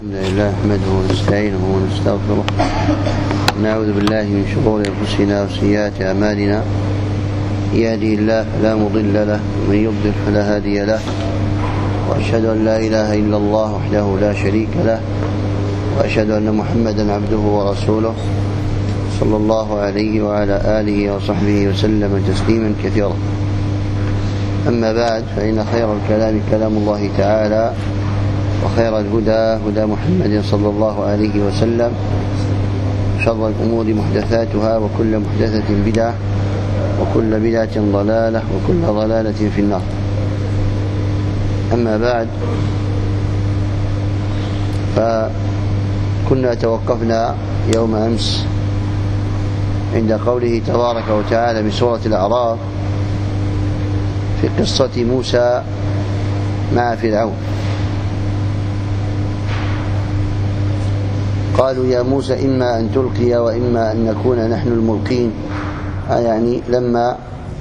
الحمد لله نحمده ونستعينه ونستغفره ونعوذ بالله من شرور أنفسنا وسيئات أعمالنا. يهده الله فلا مضل له ومن يضلل فلا هادي له، وأشهد أن لا إله إلا الله وحده لا شريك له، وأشهد أن محمدا عبده ورسوله صلى الله عليه وعلى آله وصحبه وسلم تسليما كثيرا. أما بعد، فإن خير الكلام كلام الله تعالى، وخير الهدى هدى محمد صلى الله عليه وسلم، شر الأمور محدثاتها، وكل محدثة بدعة، وكل بدعة ضلالة، وكل ضلالة في النار. أما بعد، فكنا توقفنا يوم أمس عند قوله تبارك وتعالى بسورة الأعراف في قصة موسى مع فرعون. قالوا يا موسى إما أن تلقي وإما أن نكون نحن الملقين، يعني لما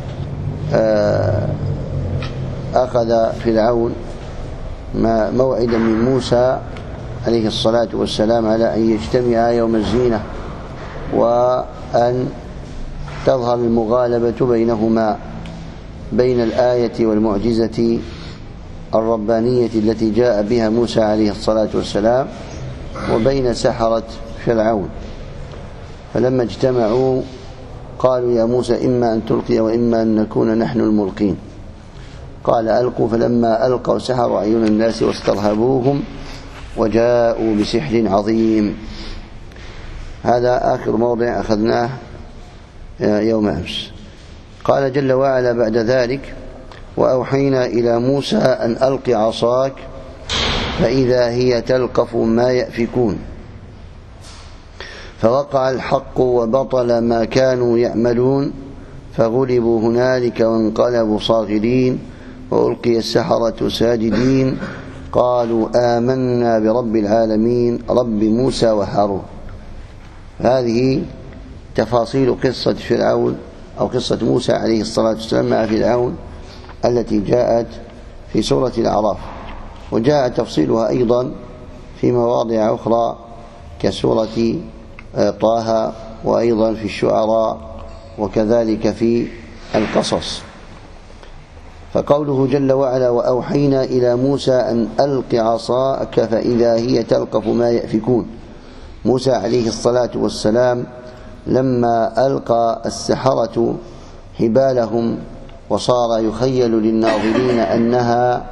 أخذ فرعون موعدا من موسى عليه الصلاة والسلام على أن يجتمع يوم الزينة، وأن تظهر المغالبة بينهما بين الآية والمعجزة الربانية التي جاء بها موسى عليه الصلاة والسلام وبين سحرة فرعون. فلما اجتمعوا قالوا يا موسى إما أن تلقي وإما أن نكون نحن الملقين. قال ألقوا، فلما ألقوا سحروا أعين الناس واسترهبوهم وجاءوا بسحر عظيم. هذا آخر موضع أخذناه يوم أمس. قال جل وعلا بعد ذلك: وأوحينا إلى موسى أن ألق عصاك فإذا هي تلقف ما يأفكون، فوقع الحق وبطل ما كانوا يعملون، فغلبوا هنالك وانقلبوا صاغرين، وألقي السحرة ساجدين، قالوا آمنا برب العالمين رب موسى وهارون. هذه تفاصيل قصة فرعون أو قصة موسى عليه الصلاة والسلام مع فرعون التي جاءت في سورة الأعراف، وجاء تفصيلها أيضا في مواضع أخرى كسورة طه، وأيضا في الشعراء، وكذلك في القصص. فقوله جل وعلا: وأوحينا إلى موسى أن ألق عصاك فإذا هي تلقف ما يأفكون. موسى عليه الصلاة والسلام لما ألقى السحرة حبالهم وصار يخيل للناظرين أنها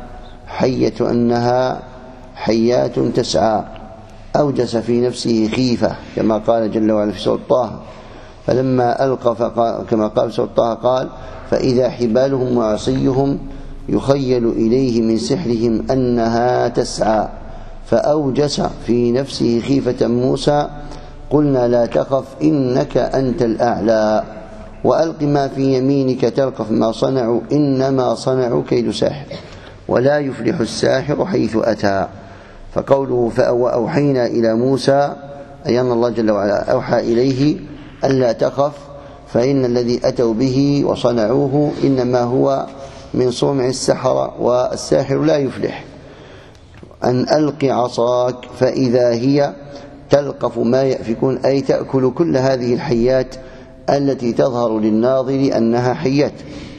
حيات تسعى، أوجس في نفسه خيفة كما قال جل وعلا في سورة طه. فلما ألقى كما قال في سورة طه قال: فإذا حبالهم وعصيهم يخيل إليه من سحرهم أنها تسعى، فأوجس في نفسه خيفة موسى. قلنا لا تخف إنك أنت الأعلى، وألق ما في يمينك تلقف ما صنعوا إنما صنعوا كيد ساحر، ولا يفلح الساحر حيث أتى. فقوله وأوحينا إلى موسى أي أن الله جل وعلا أوحى إليه ألا تخف، فإن الذي أتوا به وصنعوه إنما هو من صنع السحرة، والساحر لا يفلح. أن ألق عصاك فإذا هي تلقف ما يأفكون، أي تأكل كل هذه الحيات التي تظهر للناظر أنها حيات.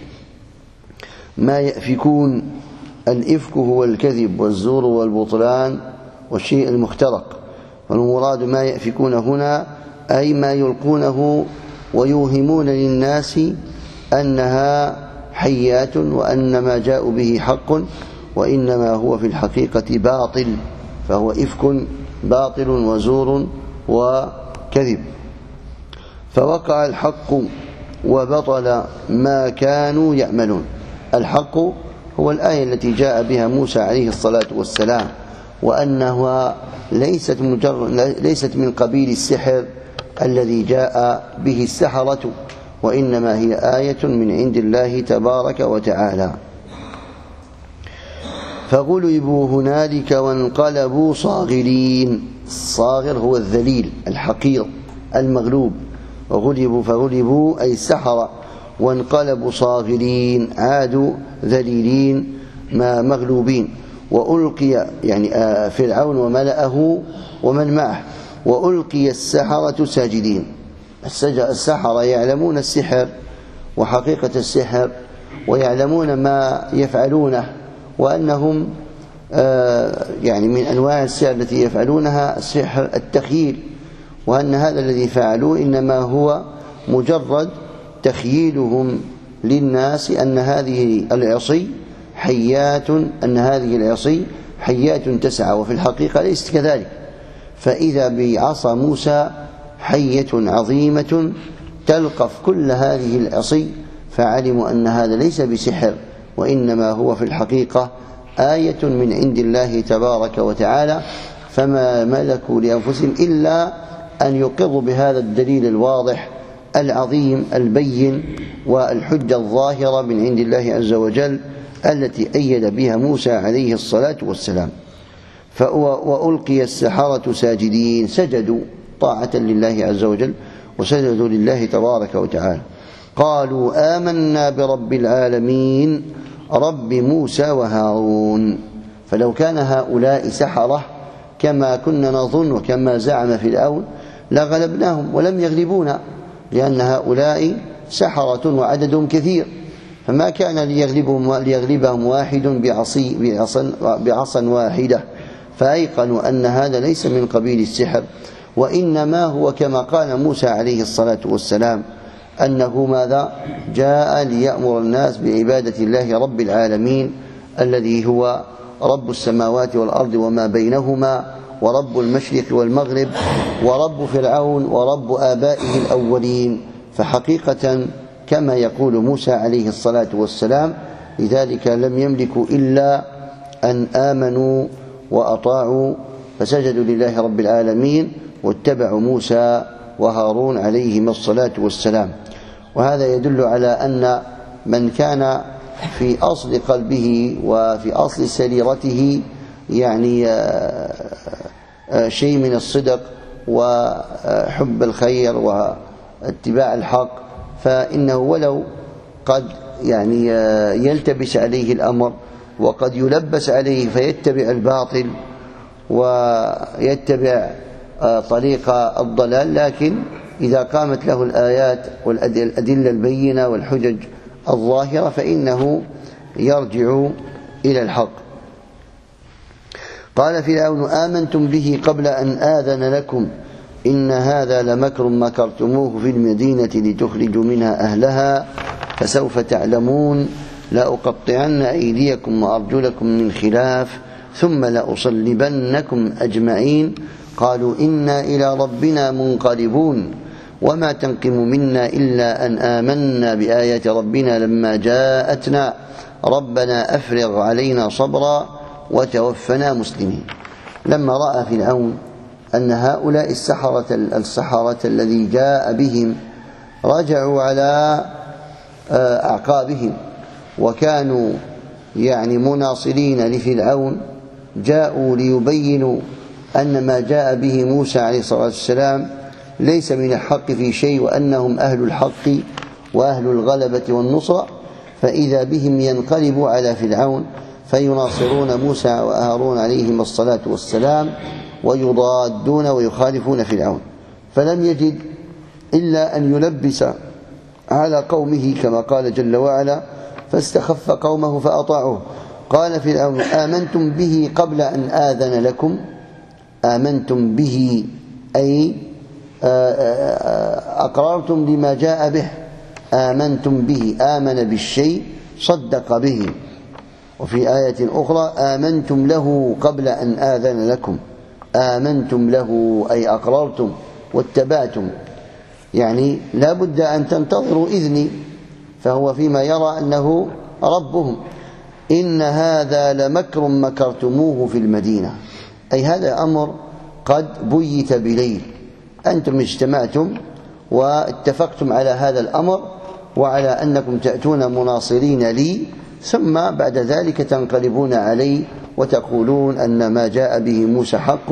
ما يأفكون، الإفك هو الكذب والزور والبطلان والشيء المخترق، والمراد ما يأفكون هنا أي ما يلقونه ويوهمون للناس أنها حيات وأن ما جاءوا به حق، وإنما هو في الحقيقة باطل، فهو إفك باطل وزور وكذب. فوقع الحق وبطل ما كانوا يعملون. الحق هو الآية التي جاء بها موسى عليه الصلاة والسلام، وأنها ليست من قبيل السحر الذي جاء به السحرة، وإنما هي آية من عند الله تبارك وتعالى. فغلبوا هنالك وانقلبوا صاغرين. الصاغر هو الذليل الحقير المغلوب، فغلبوا أي السحرة، وانقلبوا صاغرين عادوا ذليلين مغلوبين. وألقي يعني فرعون وملأه ومن معه، وألقي السحرة ساجدين. السحرة يعلمون السحر وحقيقة السحر، ويعلمون ما يفعلونه، وأنهم يعني من أنواع السحر التي يفعلونها سحر التخييل، وأن هذا الذي فعلوه إنما هو مجرد تخييلهم للناس أن هذه العصي حيات تسعى، وفي الحقيقة ليست كذلك. فإذا بعصا موسى حية عظيمة تلقف كل هذه العصي، فعلموا أن هذا ليس بسحر، وإنما هو في الحقيقة آية من عند الله تبارك وتعالى. فما ملكوا لأنفسهم إلا أن يقروا بهذا الدليل الواضح العظيم البين والحجة الظاهرة من عند الله عز وجل التي أيد بها موسى عليه الصلاة والسلام. وألقي السحرة ساجدين، سجدوا طاعة لله عز وجل وسجدوا لله تبارك وتعالى. قالوا آمنا برب العالمين رب موسى وهارون. فلو كان هؤلاء سحرة كما كنا نظن وكما زعم فرعون لغلبناهم، ولم يغلبونا، لأن هؤلاء سحرة وعددهم كثير، فما كان ليغلبهم واحد بعصا واحدة. فأيقنوا أن هذا ليس من قبيل السحر، وإنما هو كما قال موسى عليه الصلاة والسلام أنه ماذا؟ جاء ليأمر الناس بعبادة الله رب العالمين الذي هو رب السماوات والأرض وما بينهما، ورب المشرق والمغرب، ورب فرعون، ورب آبائه الأولين. فحقيقة كما يقول موسى عليه الصلاة والسلام، لذلك لم يملكوا إلا أن آمنوا وأطاعوا فسجدوا لله رب العالمين واتبعوا موسى وهارون عليهما الصلاة والسلام. وهذا يدل على أن من كان في أصل قلبه وفي أصل سريرته يعني شيء من الصدق وحب الخير واتباع الحق، فإنه ولو قد يعني يلتبس عليه الأمر وقد يلبس عليه فيتبع الباطل ويتبع طريق الضلال، لكن إذا قامت له الآيات والأدلة البينة والحجج الظاهرة فإنه يرجع إلى الحق. قال فرعون آمنتم به قبل أن آذن لكم إن هذا لمكر مكرتموه في المدينة لتخرجوا منها أهلها فسوف تعلمون لأقطعن أيديكم وأرجلكم من خلاف ثم لأصلبنكم أجمعين قالوا إنا إلى ربنا منقلبون وما تنقم منا إلا أن آمنا بآيات ربنا لما جاءتنا ربنا أفرغ علينا صبرا وتوفنا مسلمين. لما رأى فرعون أن هؤلاء السحرة الذي جاء بهم رجعوا على أعقابهم وكانوا يعني مناصرين لفرعون، جاءوا ليبينوا أن ما جاء به موسى عليه الصلاة والسلام ليس من الحق في شيء وأنهم أهل الحق وأهل الغلبة والنصرة، فإذا بهم ينقلبوا على فرعون فيناصرون موسى وهارون عليهم الصلاة والسلام ويضادون ويخالفون فرعون، فلم يجد إلا أن يلبس على قومه كما قال جل وعلا فاستخف قومه فأطاعوه. قال فرعون آمنتم به قبل أن آذن لكم، آمنتم به أي أقررتم لما جاء به، آمنتم به آمن بالشيء صدق به. وفي آية أخرى آمنتم له قبل أن آذن لكم، آمنتم له أي أقررتم واتبعتم، يعني لا بد أن تنتظروا إذني، فهو فيما يرى أنه ربهم. إن هذا لمكر مكرتموه في المدينة، أي هذا أمر قد بيت بليل، أنتم اجتمعتم واتفقتم على هذا الأمر وعلى أنكم تأتون مناصرين لي، ثم بعد ذلك تنقلبون علي وتقولون أن ما جاء به موسى حق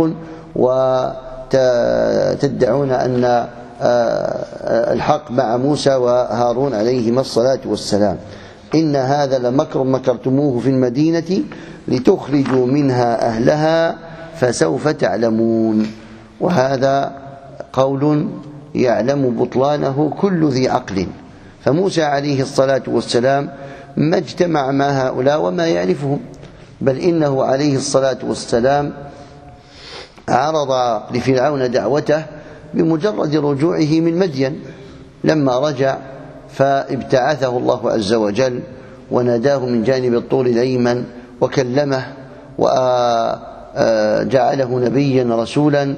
وتدعون أن الحق مع موسى وهارون عليهما الصلاة والسلام. إن هذا لمكر مكرتموه في المدينة لتخرجوا منها أهلها فسوف تعلمون. وهذا قول يعلم بطلانه كل ذي عقل. فموسى عليه الصلاة والسلام ما اجتمع مع هؤلاء وما يعرفهم، بل إنه عليه الصلاة والسلام عرض لفرعون دعوته بمجرد رجوعه من مدين. لما رجع فابتعثه الله عز وجل وناداه من جانب الطور الأيمن وكلمه وجعله نبيا رسولا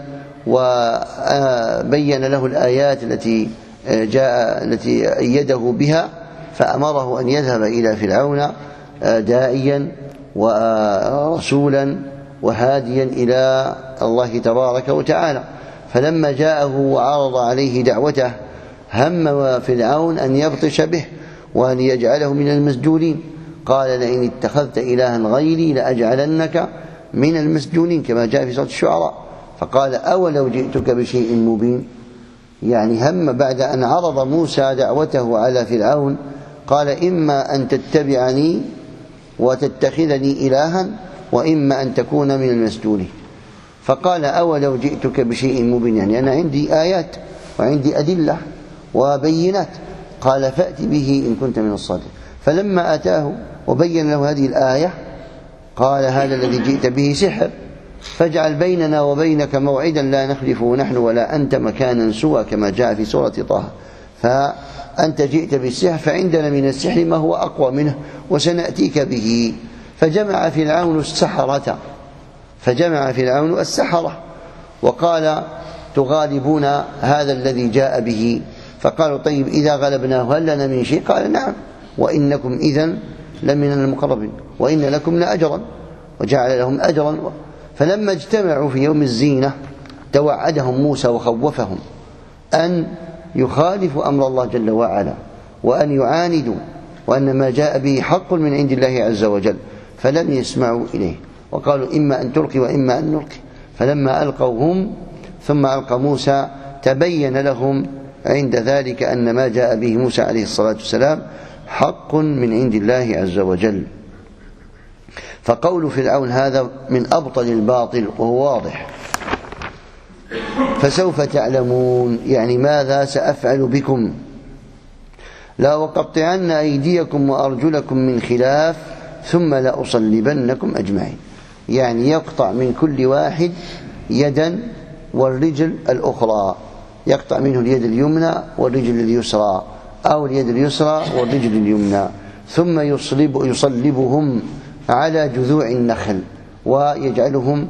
وبين له الآيات التي أيده بها، فأمره أن يذهب إلى فرعون داعيا ورسولا وهاديا إلى الله تبارك وتعالى. فلما جاءه وعرض عليه دعوته هم فرعون أن يبطش به وأن يجعله من المسجونين. قال لئن اتخذت إلها غيري لأجعلنك من المسجونين، كما جاء في سورة الشعراء. فقال أولو جئتك بشيء مبين، يعني هم بعد أن عرض موسى دعوته على فرعون قال إما أن تتبعني وتتخذني إلها وإما أن تكون من المسجونين. فقال أولو جئتك بشيء مبين، يعني أنا عندي آيات وعندي أدلة وبينات. قال فأت به إن كنت من الصادقين. فلما أتاه وبين له هذه الآية قال هذا الذي جئت به سحر، فاجعل بيننا وبينك موعدا لا نخلفه نحن ولا أنت مكانا سوى، كما جاء في سورة طه. فأنت جئت بالسحر فعندنا من السحر ما هو أقوى منه وسنأتيك به. فجمع فرعون السحرة وقال تغالبون هذا الذي جاء به. فقالوا طيب إذا غلبناه هل لنا من شيء؟ قال نعم، وإنكم إذن لمن المقربين وإن لكم لأجرا، وجعل لهم أجرا. فلما اجتمعوا في يوم الزينة توعدهم موسى وخوفهم أن يخالفوا أمر الله جل وعلا وأن يعاندوا وأن ما جاء به حق من عند الله عز وجل، فلم يسمعوا إليه وقالوا إما أن تلقي وإما أن نلقي. فلما ألقوا هم ثم ألقى موسى تبين لهم عند ذلك أن ما جاء به موسى عليه الصلاة والسلام حق من عند الله عز وجل. فقول فرعون هذا من أبطل الباطل وهو واضح. فسوف تعلمون يعني ماذا سأفعل بكم، لا وقطعن أيديكم وأرجلكم من خلاف ثم لأصلبنكم أجمعين، يعني يقطع من كل واحد يدا والرجل الأخرى، يقطع منه اليد اليمنى والرجل اليسرى أو اليد اليسرى والرجل اليمنى، ثم يصلبهم على جذوع النخل ويجعلهم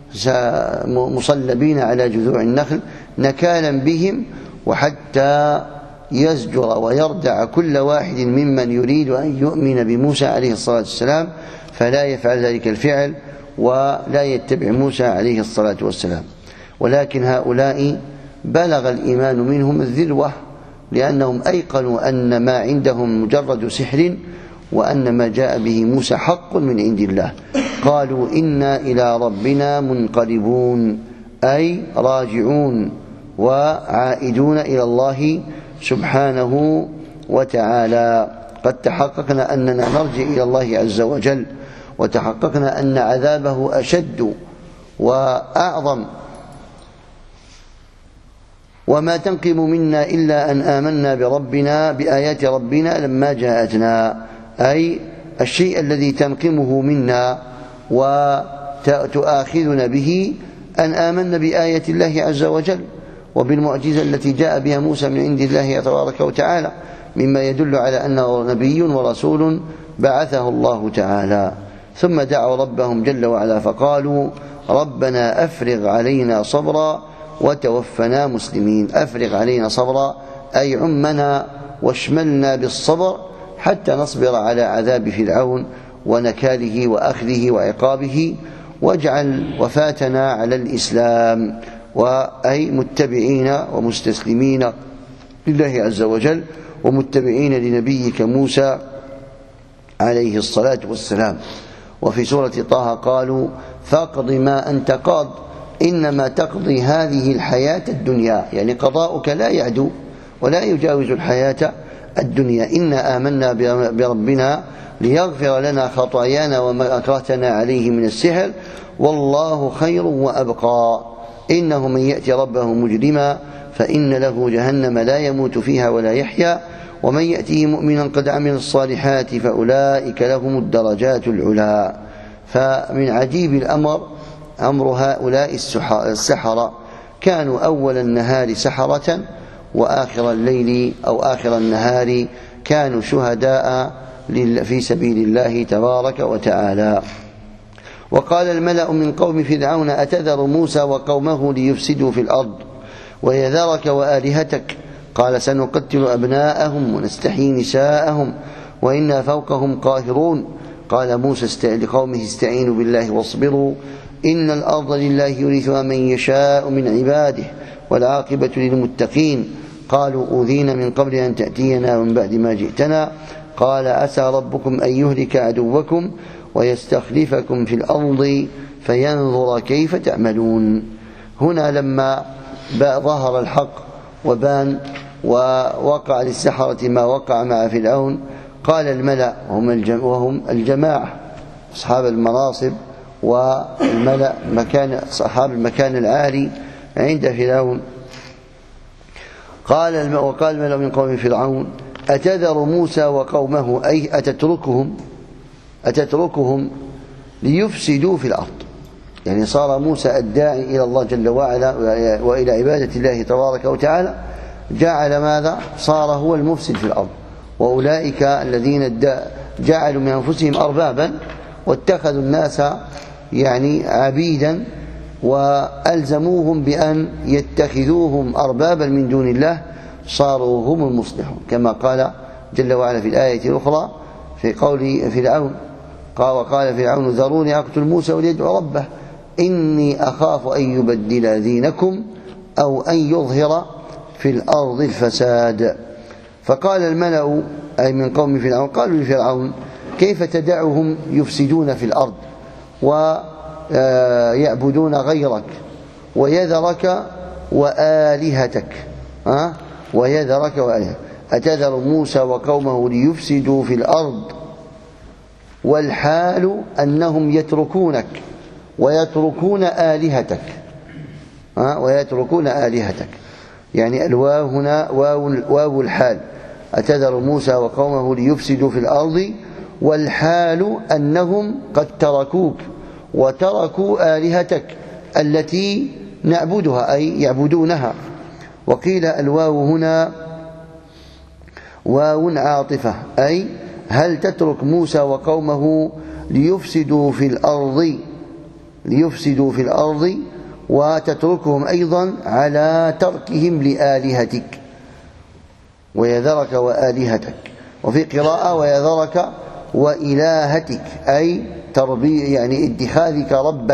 مصلبين على جذوع النخل نكالا بهم، وحتى يزجر ويردع كل واحد ممن يريد أن يؤمن بموسى عليه الصلاة والسلام، فلا يفعل ذلك الفعل ولا يتبع موسى عليه الصلاة والسلام. ولكن هؤلاء بلغ الإيمان منهم الذروة، لأنهم أيقنوا أن ما عندهم مجرد سحر وأن ما جاء به موسى حق من عند الله. قالوا إنا إلى ربنا منقلبون، أي راجعون وعائدون إلى الله سبحانه وتعالى. قد تحققنا أننا نرجع إلى الله عز وجل، وتحققنا أن عذابه أشد وأعظم، وما تنقم منا إلا أن آمنا بربنا بآيات ربنا لما جاءتنا، أي الشيء الذي تنقمه منا وتؤاخذنا به أن آمنا بآية الله عز وجل وبالمعجزة التي جاء بها موسى من عند الله تبارك وتعالى، مما يدل على أنه نبي ورسول بعثه الله تعالى. ثم دعوا ربهم جل وعلا فقالوا ربنا أفرغ علينا صبرا وتوفنا مسلمين. أفرغ علينا صبرا أي عمنا واشملنا بالصبر حتى نصبر على عذاب فرعون ونكاله وأخذه وعقابه، واجعل وفاتنا على الإسلام، وأي متبعين ومستسلمين لله عز وجل ومتبعين لنبيك موسى عليه الصلاة والسلام. وفي سورة طه قالوا فاقض ما أنت قاض إنما تقضي هذه الحياة الدنيا، يعني قضاؤك لا يعدو ولا يجاوز الحياة الدنيا. إنا آمنا بربنا ليغفر لنا خطايانا وما أكرهتنا عليه من السحر والله خير وأبقى. إنه من يأتي ربه مجرما فإن له جهنم لا يموت فيها ولا يحيا ومن يأتيه مؤمنا قد عمل الصالحات فأولئك لهم الدرجات العلى. فمن عجيب أمر هؤلاء السحرة، كانوا أول النهار سحرة وآخر الليل أو آخر النهار كانوا شهداء في سبيل الله تبارك وتعالى. وقال الملأ من قوم فرعون أتذر موسى وقومه ليفسدوا في الأرض ويذرك وآلهتك قال سنقتل أبناءهم ونستحيي نساءهم وإنا فوقهم قاهرون. قال موسى لقومه استعينوا بالله واصبروا إن الأرض لله يورثها من يشاء من عباده والعاقبة للمتقين. قالوا أوذينا من قبل أن تأتينا ومن بعد ما جئتنا قال عسى ربكم أن يهلك عدوكم ويستخلفكم في الأرض فينظر كيف تعملون. هنا لما ظهر الحق وبان ووقع للسحرة ما وقع مع فرعون، قال الملأ وهم الجماعة أصحاب المناصب والملأ أصحاب المكان العالي عند فرعون، وقال الملأ من قوم فرعون أتذر موسى وقومه أي أتتركهم ليفسدوا في الأرض. يعني صار موسى الداعي إلى الله جل وعلا وإلى عبادة الله تبارك وتعالى، جعل ماذا؟ صار هو المفسد في الأرض. وأولئك الذين جعلوا من أنفسهم أربابا واتخذوا الناس يعني عبيدا وألزموهم بأن يتخذوهم أربابا من دون الله صاروا هم المصلحون، كما قال جل وعلا في الآية الأخرى في قول فرعون وقال فرعون ذروني أقتل موسى وليدعو ربه إني أخاف أن يبدل دينكم أو أن يظهر في الأرض الفساد. فقال الملأ أي من قوم فرعون قالوا لفرعون كيف تدعهم يفسدون في الأرض ويعبدون غيرك ويذرك وآلهتك ويذرك وآلهتك أتذر موسى وقومه ليفسدوا في الأرض والحال أنهم يتركونك ويتركون آلهتك ويتركون آلهتك. يعني الواو هنا واو الحال، أتذر موسى وقومه ليفسدوا في الأرض والحال أنهم قد تركوك وتركوا آلهتك التي نعبدها أي يعبدونها. وقيل الواو هنا واو عاطفة أي هل تترك موسى وقومه ليفسدوا في الأرض وتتركهم أيضا على تركهم لآلهتك ويذرك وآلهتك. وفي قراءة ويذرك وإلهتك أي تربية يعني اتخاذك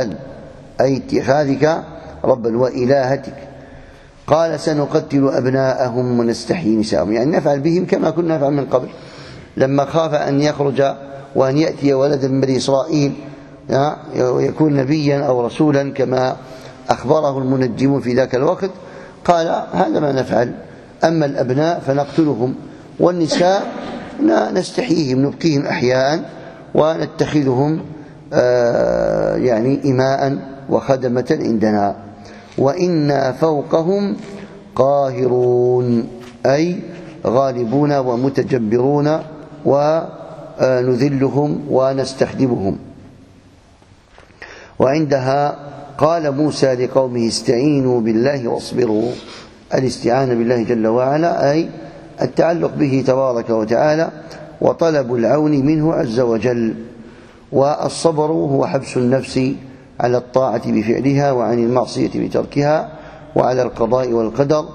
ربا وإلهتك. قال سنقتل أبناءهم ونستحيي نساءهم، يعني نفعل بهم كما كنا نفعل من قبل. لما خاف أن يخرج وأن يأتي ولد من بني إسرائيل ويكون نبيا أو رسولا كما أخبره المنجمون في ذاك الوقت، قال هذا ما نفعل، أما الأبناء فنقتلهم والنساء نستحييهم نبقيهم أحياء ونتخذهم يعني إماء وخدمة عندنا وإنا فوقهم قاهرون أي غالبون ومتجبرون ونذلهم ونستخدمهم. وعندها قال موسى لقومه استعينوا بالله واصبروا. الاستعانة بالله جل وعلا أي التعلق به تبارك وتعالى وطلب العون منه عز وجل. والصبر هو حبس النفس على الطاعة بفعلها وعن المعصية بتركها وعلى القضاء والقدر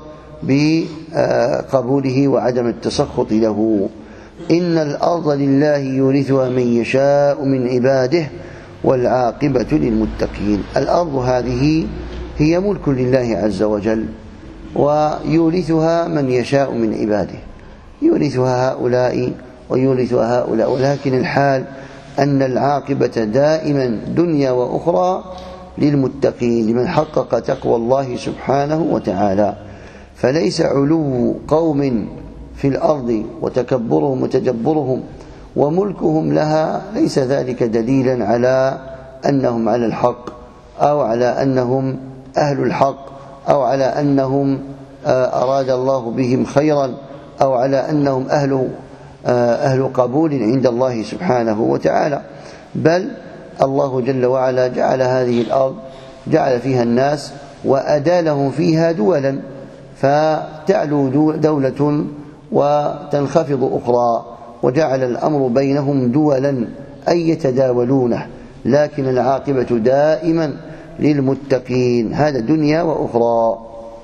بقبوله وعدم التسخط له. إن الأرض لله يورثها من يشاء من عباده والعاقبة للمتقين. الأرض هذه هي ملك لله عز وجل ويورثها من يشاء من عباده، يورثها هؤلاء ويورثها هؤلاء، ولكن الحال أن العاقبة دائما دنيا وأخرى للمتقين لمن حقق تقوى الله سبحانه وتعالى. فليس علو قوم في الأرض وتكبرهم وتجبرهم وملكهم لها ليس ذلك دليلا على أنهم على الحق أو على أنهم أهل الحق أو على أنهم أراد الله بهم خيرا أو على أنهم أهل قبول عند الله سبحانه وتعالى. بل الله جل وعلا جعل هذه الأرض جعل فيها الناس وأدالهم فيها دولا، فتعلو دولة وتنخفض أخرى، وجعل الأمر بينهم دولا أي يتداولونه، لكن العاقبة دائما للمتقين، هذا دنيا وأخرى.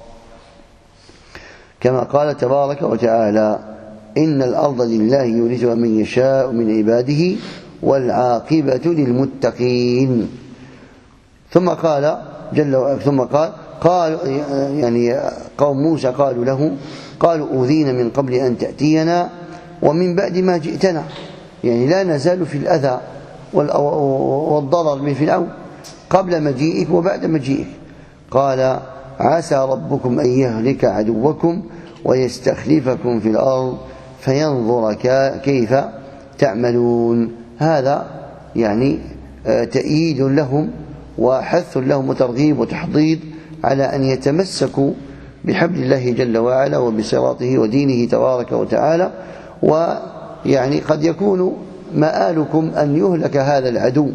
كما قال تبارك وتعالى: إن الأرض لله يورثها من يشاء من عباده والعاقبة للمتقين. ثم قال يعني قوم موسى قالوا له: قالوا أوذينا من قبل أن تأتينا ومن بعد ما جئتنا، يعني لا نزال في الأذى والضرر من فرعون قبل مجيئك وبعد مجيئك. قال: عسى ربكم أن يهلك عدوكم ويستخلفكم في الأرض فينظر كيف تعملون. هذا يعني تأييد لهم وحث لهم وترغيب وتحضيض على أن يتمسكوا بحبل الله جل وعلا وبصراطه ودينه تبارك وتعالى. ويعني قد يكون مآلكم أن يهلك هذا العدو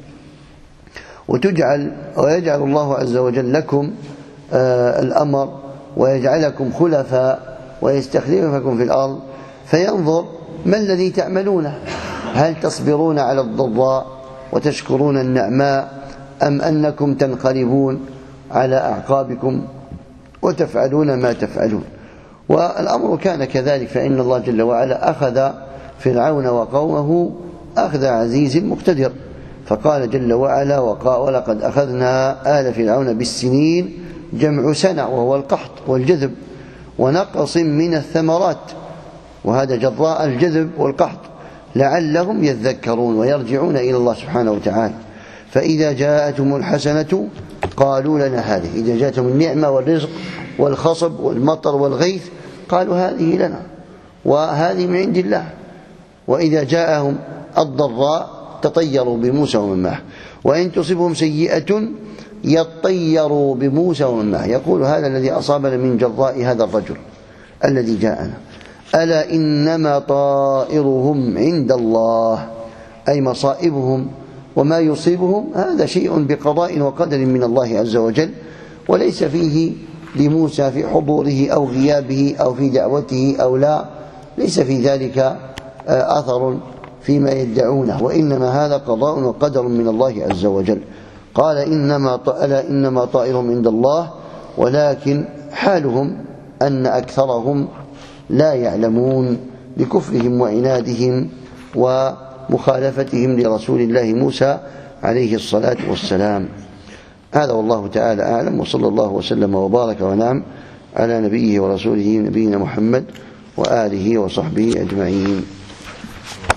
ويجعل الله عز وجل لكم الأمر ويجعلكم خلفاء ويستخلفكم في الأرض، فينظر ما الذي تعملونه، هل تصبرون على الضراء وتشكرون النعماء أم أنكم تنقلبون على أعقابكم وتفعلون ما تفعلون. والأمر كان كذلك، فإن الله جل وعلا أخذ فرعون وقومه أخذ عزيز مقتدر، فقال جل وعلا: ولقد أخذنا آل فرعون بالسنين، جمع سنة وهو القحط والجذب، ونقص من الثمرات، وهذا جراء الجذب والقحط، لعلهم يذكرون ويرجعون إلى الله سبحانه وتعالى. فإذا جاءتهم الحسنة قالوا لنا هذه، إذا جاءتهم النعمة والرزق والخصب والمطر والغيث قالوا هذه لنا وهذه من عند الله. وإذا جاءهم الضراء تطيروا بموسى ومن معه، وإن تصبهم سيئة يطيروا بموسى ومن معه، يقول هذا الذي أصابنا من جراء هذا الرجل الذي جاءنا. ألا إنما طائرهم عند الله، أي مصائبهم وما يصيبهم هذا شيء بقضاء وقدر من الله عز وجل، وليس فيه لموسى في حضوره أو غيابه أو في دعوته أو لا، ليس في ذلك أثر فيما يدعونه، وإنما هذا قضاء وقدر من الله عز وجل. قال: ألا إنما طائرهم عند الله، ولكن حالهم أن أكثرهم لا يعلمون بكفرهم وعنادهم ومخالفتهم لرسول الله موسى عليه الصلاة والسلام. هذا والله تعالى أعلم، وصلى الله وسلم وبارك ونعم على نبيه ورسوله نبينا محمد وآله وصحبه أجمعين.